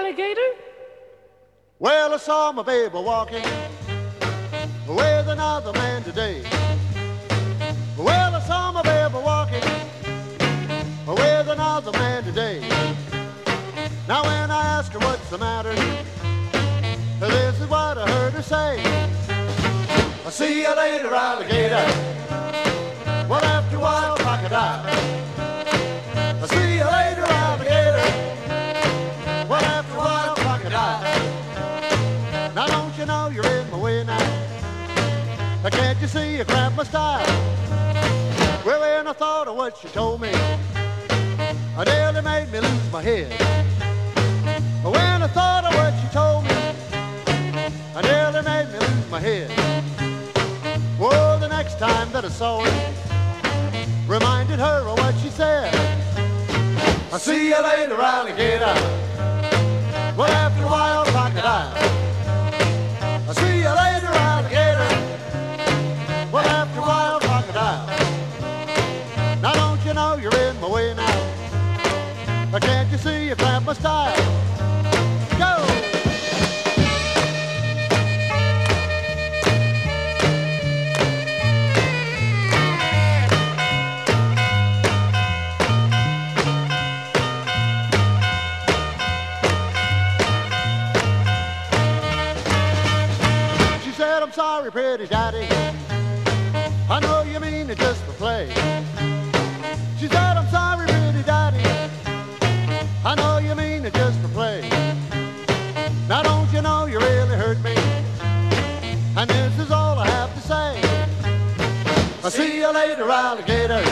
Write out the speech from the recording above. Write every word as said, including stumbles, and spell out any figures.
alligator? Well, I saw my baby walking with another man today. Well, I saw my baby walking with another man today. Now when I asked her what's the matter, this is what I heard her say. I'll see you later, alligator. Well, after a while, crocodile. I'll see you later, alligator. Well, after a while, crocodile. Now don't you know you're in my way now? Can't you see you grab my style? Well, when I thought of what she told me, I nearly made me lose my head. But when I thought of what she told me, I nearly made me lose my head. Well, the next time that I saw her, reminded her of what she said. I'll see you later, alligator. Well, after a while, crocodile. I'll see you later, alligator. Well, after a while, crocodile. Now don't you know you're in my way now? Or can't you see you grab my style? Go! She said, I'm sorry, pretty daddy, I know you mean it just for play. She said, I'm sorry, pretty daddy, I know you mean it just for play. Now don't you know you really hurt me, and this is all I have to say. I'll see you later, alligator.